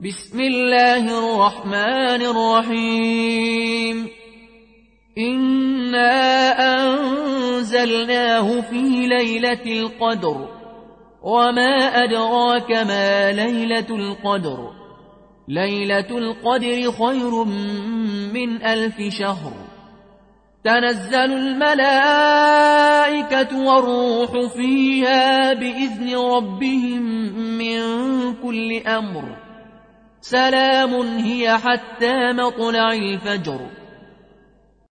بسم الله الرحمن الرحيم إنا أنزلناه في ليلة القدر وما أدراك ما ليلة القدر ليلة القدر خير من 1000 شهر تنزل الملائكة والروح فيها بإذن ربهم من كل أمر سلام هي حتى مطلع الفجر